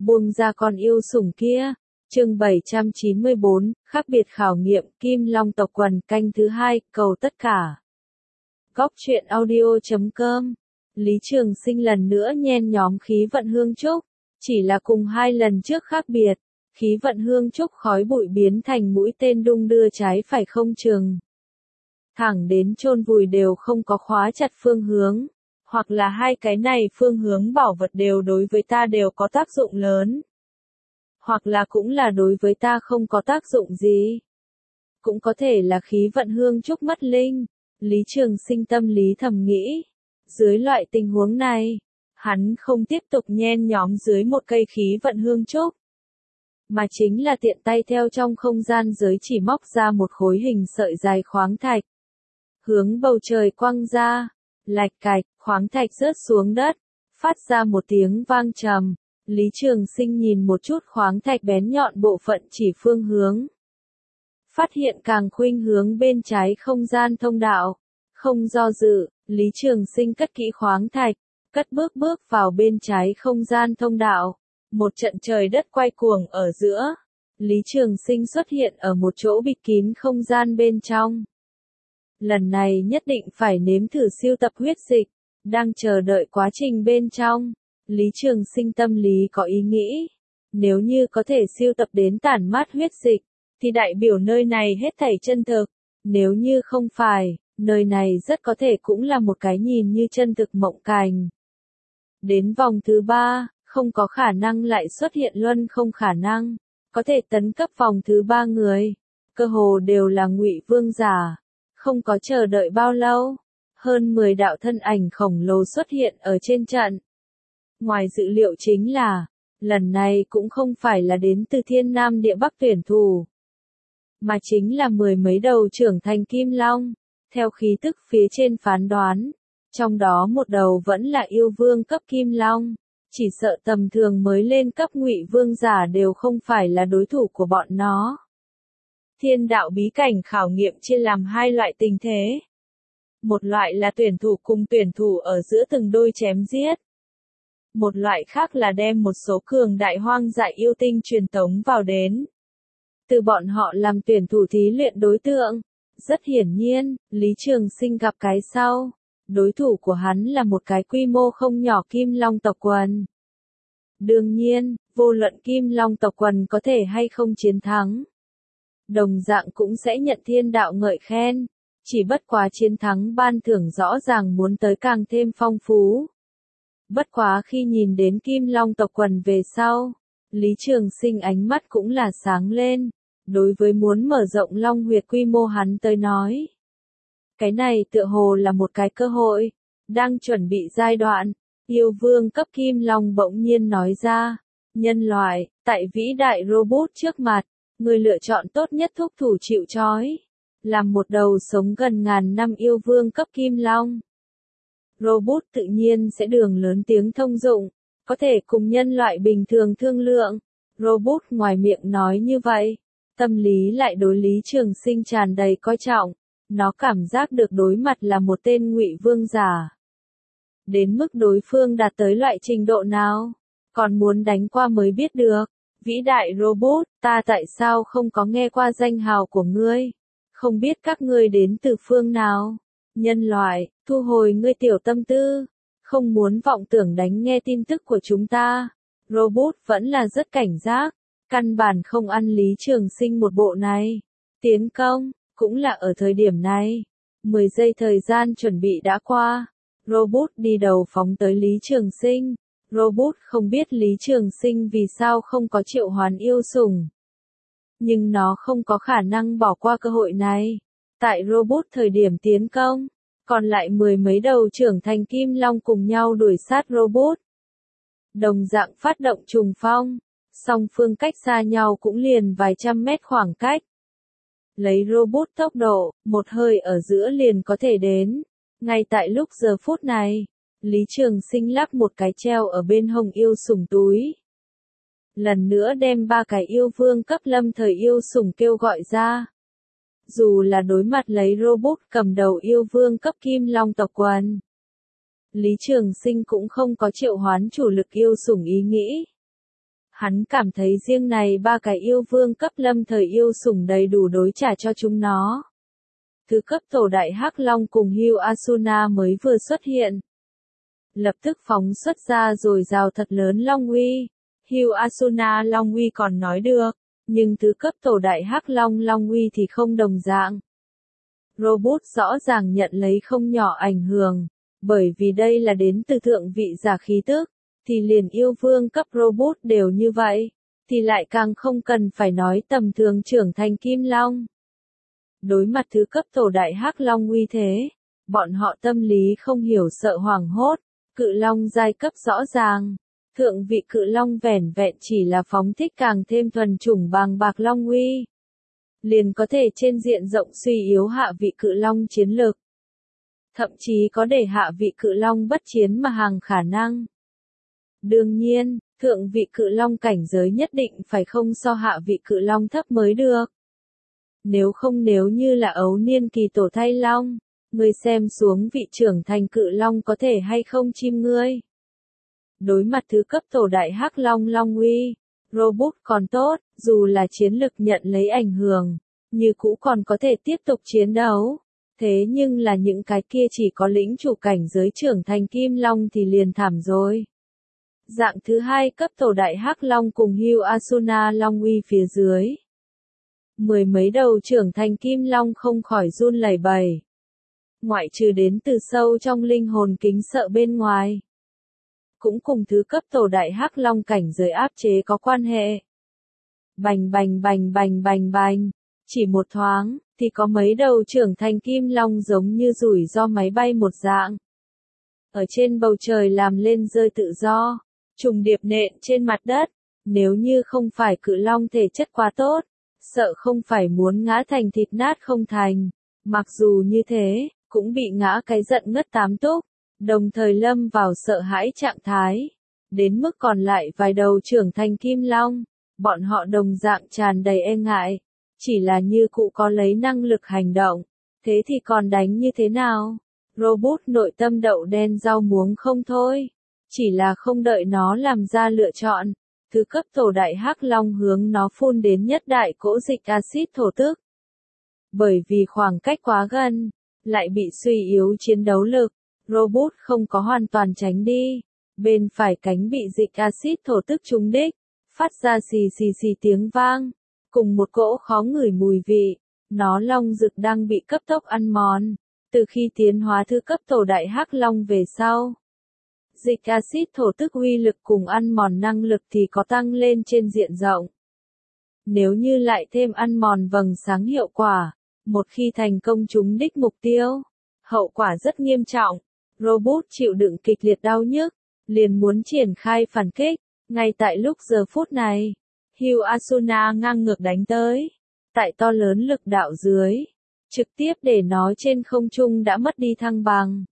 buông ra con yêu sủng kia. Chương 794, khác biệt khảo nghiệm, Kim Long tộc quần, canh thứ 2, cầu tất cả. Góc truyện audio.com. Lý Trường Sinh lần nữa nhen nhóm khí vận hương trúc, chỉ là cùng 2 lần trước khác biệt, khí vận hương trúc khói bụi biến thành mũi tên đung đưa trái phải không chừng. Thẳng đến chôn vùi đều không có khóa chặt phương hướng, hoặc là hai cái này phương hướng bảo vật đều đối với ta đều có tác dụng lớn. Hoặc là cũng là đối với ta không có tác dụng gì. Cũng có thể là khí vận hương trúc mất linh. Lý Trường Sinh tâm lý thầm nghĩ. Dưới loại tình huống này, hắn không tiếp tục nhen nhóm dưới một cây khí vận hương trúc, mà chính là tiện tay theo trong không gian giới chỉ móc ra một khối hình sợi dài khoáng thạch. Hướng bầu trời quăng ra, lạch cạch, khoáng thạch rớt xuống đất, phát ra một tiếng vang trầm. Lý Trường Sinh nhìn một chút khoáng thạch bén nhọn bộ phận chỉ phương hướng. Phát hiện càng khuynh hướng bên trái không gian thông đạo. Không do dự, Lý Trường Sinh cất kỹ khoáng thạch, cất bước vào bên trái không gian thông đạo. Một trận trời đất quay cuồng ở giữa. Lý Trường Sinh xuất hiện ở một chỗ bịt kín không gian bên trong. Lần này nhất định phải nếm thử siêu tập huyết dịch. Đang chờ đợi quá trình bên trong. Lý Trường Sinh tâm lý có ý nghĩ, nếu như có thể siêu tập đến tản mát huyết dịch, thì đại biểu nơi này hết thảy chân thực, nếu như không phải, nơi này rất có thể cũng là một cái nhìn như chân thực mộng cảnh. Đến vòng thứ 3, không có khả năng lại xuất hiện luân không khả năng, có thể tấn cấp vòng thứ 3 người, cơ hồ đều là Ngụy Vương giả, không có chờ đợi bao lâu, hơn 10 đạo thân ảnh khổng lồ xuất hiện ở trên trận. Ngoài dự liệu chính là, lần này cũng không phải là đến từ Thiên Nam Địa Bắc tuyển thủ, mà chính là 10 mấy đầu trưởng thành Kim Long, theo khí tức phía trên phán đoán, trong đó một đầu vẫn là yêu vương cấp Kim Long, chỉ sợ tầm thường mới lên cấp Ngụy Vương giả đều không phải là đối thủ của bọn nó. Thiên đạo bí cảnh khảo nghiệm chia làm 2 loại tình thế. Một loại là tuyển thủ cùng tuyển thủ ở giữa từng đôi chém giết. Một loại khác là đem một số cường đại hoang dại yêu tinh truyền tống vào đến. Từ bọn họ làm tuyển thủ thí luyện đối tượng. Rất hiển nhiên, Lý Trường Sinh gặp cái sau. Đối thủ của hắn là một cái quy mô không nhỏ Kim Long tộc quần. Đương nhiên, vô luận Kim Long tộc quần có thể hay không chiến thắng, đồng dạng cũng sẽ nhận thiên đạo ngợi khen. Chỉ bất quá chiến thắng ban thưởng rõ ràng muốn tới càng thêm phong phú. Bất quá khi nhìn đến Kim Long tộc quần về sau, Lý Trường Sinh ánh mắt cũng là sáng lên. Đối với muốn mở rộng Long huyệt quy mô hắn tới nói, cái này tựa hồ là một cái cơ hội. Đang chuẩn bị giai đoạn, yêu vương cấp Kim Long bỗng nhiên nói ra, nhân loại, tại vĩ đại robot trước mặt, người lựa chọn tốt nhất thúc thủ chịu trói, làm một đầu sống gần ngàn năm yêu vương cấp Kim Long. Robot tự nhiên sẽ đường lớn tiếng thông dụng, có thể cùng nhân loại bình thường thương lượng. Robot ngoài miệng nói như vậy, tâm lý lại đối Lý Trường Sinh tràn đầy coi trọng, nó cảm giác được đối mặt là một tên Ngụy Vương giả. Đến mức đối phương đạt tới loại trình độ nào, còn muốn đánh qua mới biết được. Vĩ đại robot, ta tại sao không có nghe qua danh hào của ngươi? Không biết các ngươi đến từ phương nào? Nhân loại, thu hồi ngươi tiểu tâm tư, không muốn vọng tưởng đánh nghe tin tức của chúng ta. Robot vẫn là rất cảnh giác, căn bản không ăn Lý Trường Sinh một bộ này. Tiến công, cũng là ở thời điểm này. 10 giây thời gian chuẩn bị đã qua. Robot đi đầu phóng tới Lý Trường Sinh. Robot không biết Lý Trường Sinh vì sao không có triệu hoán yêu sủng. Nhưng nó không có khả năng bỏ qua cơ hội này. Tại robot thời điểm tiến công, còn lại 10 mấy đầu trưởng thành Kim Long cùng nhau đuổi sát robot. Đồng dạng phát động trùng phong, song phương cách xa nhau cũng liền vài trăm mét khoảng cách. Lấy robot tốc độ, một hơi ở giữa liền có thể đến. Ngay tại lúc giờ phút này, Lý Trường Sinh lắc một cái treo ở bên hông yêu sủng túi. Lần nữa đem 3 cái yêu vương cấp lâm thời yêu sủng kêu gọi ra. Dù là đối mặt lấy robot cầm đầu yêu vương cấp Kim Long tộc quần, Lý Trường Sinh cũng không có triệu hoán chủ lực yêu sủng ý nghĩ. Hắn cảm thấy riêng này ba cái yêu vương cấp lâm thời yêu sủng đầy đủ đối trả cho chúng nó. Thứ cấp tổ đại hắc long cùng Hugh Asuna mới vừa xuất hiện. Lập tức phóng xuất ra rồi rào thật lớn long uy. Hugh Asuna long uy còn nói được, nhưng thứ cấp tổ đại hắc long long uy thì không đồng dạng. Robot rõ ràng nhận lấy không nhỏ ảnh hưởng, bởi vì đây là đến từ thượng vị giả khí tức, thì liền yêu vương cấp robot đều như vậy, thì lại càng không cần phải nói tầm thường trưởng thành kim long. Đối mặt thứ cấp tổ đại hắc long uy thế, bọn họ tâm lý không hiểu sợ hoảng hốt, cự long giai cấp rõ ràng. Thượng vị cự long vẻn vẹn chỉ là phóng thích càng thêm thuần chủng bàng bạc long uy, liền có thể trên diện rộng suy yếu hạ vị cự long chiến lực. Thậm chí có để hạ vị cự long bất chiến mà hàng khả năng. Đương nhiên, thượng vị cự long cảnh giới nhất định phải không so hạ vị cự long thấp mới được. Nếu không nếu như là ấu niên kỳ tổ thay long, người xem xuống vị trưởng thành cự long có thể hay không chim ngươi. Đối mặt thứ cấp tổ đại hắc long long uy, robot còn tốt, dù là chiến lực nhận lấy ảnh hưởng, như cũ còn có thể tiếp tục chiến đấu. Thế nhưng là những cái kia chỉ có lĩnh chủ cảnh giới trưởng thành kim long thì liền thảm rồi. Dạng thứ hai cấp tổ đại hắc long cùng Hugh Asuna long uy phía dưới. Mười mấy đầu trưởng thành kim long không khỏi run lẩy bẩy. Ngoại trừ đến từ sâu trong linh hồn kính sợ bên ngoài. Cũng cùng thứ cấp tổ đại hắc long cảnh giới áp chế có quan hệ. Bành bành bành bành bành bành. Chỉ một thoáng, thì có mấy đầu trưởng thành kim long giống như rủi ro máy bay một dạng. Ở trên bầu trời làm lên rơi tự do, trùng điệp nện trên mặt đất. Nếu như không phải cự long thể chất quá tốt, sợ không phải muốn ngã thành thịt nát không thành. Mặc dù như thế, cũng bị ngã cái giận ngất tám túc, đồng thời lâm vào sợ hãi trạng thái. Đến mức còn lại vài đầu trưởng thành kim long, bọn họ đồng dạng tràn đầy e ngại. Chỉ là như cụ có lấy năng lực hành động, thế thì còn đánh như thế nào? Robot nội tâm đậu đen rau muống không thôi. Chỉ là không đợi nó làm ra lựa chọn. Thứ cấp tổ đại hắc long hướng nó phun đến nhất đại cỗ dịch axit thổ tức. Bởi vì khoảng cách quá gần, lại bị suy yếu chiến đấu lực, robot không có hoàn toàn tránh đi. Bên phải cánh bị dịch axit thổ tức trúng đích, phát ra xì xì xì tiếng vang. Cùng một cỗ khó ngửi mùi vị, nó long rực đang bị cấp tốc ăn mòn, từ khi tiến hóa thứ cấp tổ đại hắc long về sau. Dịch axit thổ tức uy lực cùng ăn mòn năng lực thì có tăng lên trên diện rộng. Nếu như lại thêm ăn mòn vầng sáng hiệu quả, một khi thành công trúng đích mục tiêu, hậu quả rất nghiêm trọng, robot chịu đựng kịch liệt đau nhức, liền muốn triển khai phản kích, ngay tại lúc giờ phút này. Hugh Asuna ngang ngược đánh tới, tại to lớn lực đạo dưới, trực tiếp để nó trên không trung đã mất đi thăng bằng.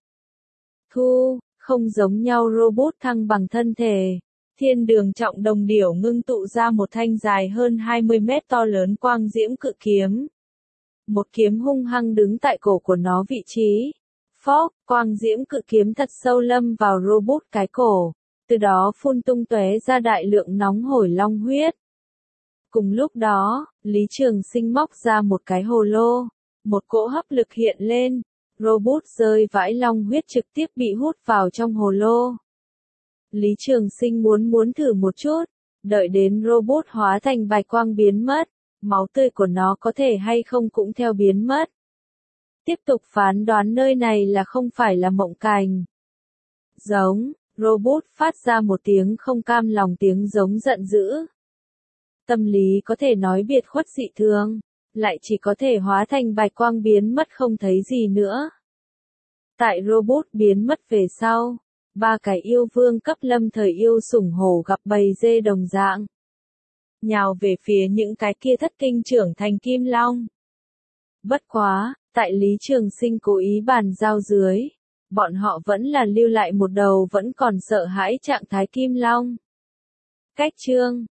Không giống nhau robot thăng bằng thân thể, thiên đường trọng đồng điểu ngưng tụ ra một thanh dài hơn 20 mét to lớn quang diễm cự kiếm. Một kiếm hung hăng đứng tại cổ của nó vị trí. Phốc, quang diễm cự kiếm thật sâu lâm vào robot cái cổ, từ đó phun tung tóe ra đại lượng nóng hổi long huyết. Cùng lúc đó, Lý Trường Sinh móc ra một cái hồ lô, một cỗ hấp lực hiện lên, robot rơi vãi long huyết trực tiếp bị hút vào trong hồ lô. Lý Trường Sinh muốn thử một chút, đợi đến robot hóa thành bạch quang biến mất, máu tươi của nó có thể hay không cũng theo biến mất. Tiếp tục phán đoán nơi này là không phải là mộng cảnh. Giống, robot phát ra một tiếng không cam lòng tiếng giống giận dữ. Tâm lý có thể nói biệt khuất dị thường, lại chỉ có thể hóa thành bạch quang biến mất không thấy gì nữa. Tại robot biến mất về sau, ba cái yêu vương cấp lâm thời yêu sủng hổ gặp bầy dê đồng dạng. Nhào về phía những cái kia thất kinh trưởng thành kim long. Bất quá, tại Lý Trường Sinh cố ý bàn giao dưới, bọn họ vẫn là lưu lại một đầu vẫn còn sợ hãi trạng thái kim long. Cách chương